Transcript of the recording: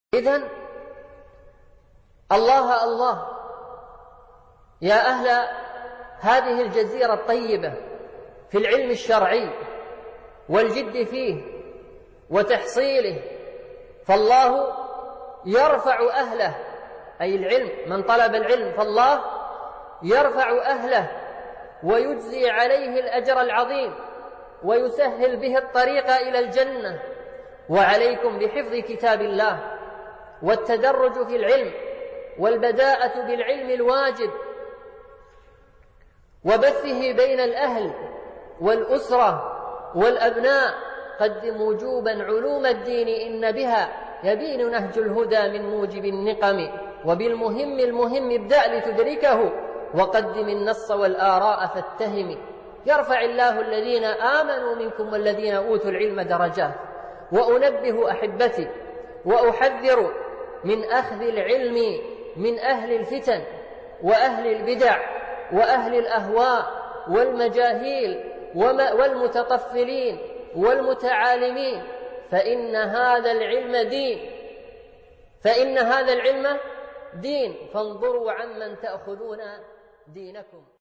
إذن الله الله يا أهل هذه الجزيرة الطيبة في العلم الشرعي والجد فيه وتحصيله، فالله يرفع أهله، أي العلم من طلب العلم فالله يرفع أهله ويجزي عليه الأجر العظيم ويسهل به الطريق إلى الجنة. وعليكم بحفظ كتاب الله والتدرج في العلم والبداءة بالعلم الواجب وبثه بين الأهل والأسرة والأبناء. قدم وجوبا علوم الدين إن بها يبين نهج الهدى من موجب النقم، وبالمهم ابدأ لتدركه وقدم النص والآراء فاتهم. يرفع الله الذين آمنوا منكم والذين أوتوا العلم درجات. وأنبه أحبتي وأحذر من أخذ العلم من أهل الفتن وأهل البدع وأهل الأهواء والمجاهيل والمتطفلين والمتعالمين، فإن هذا العلم دين، فانظروا عمن تأخذون دينكم.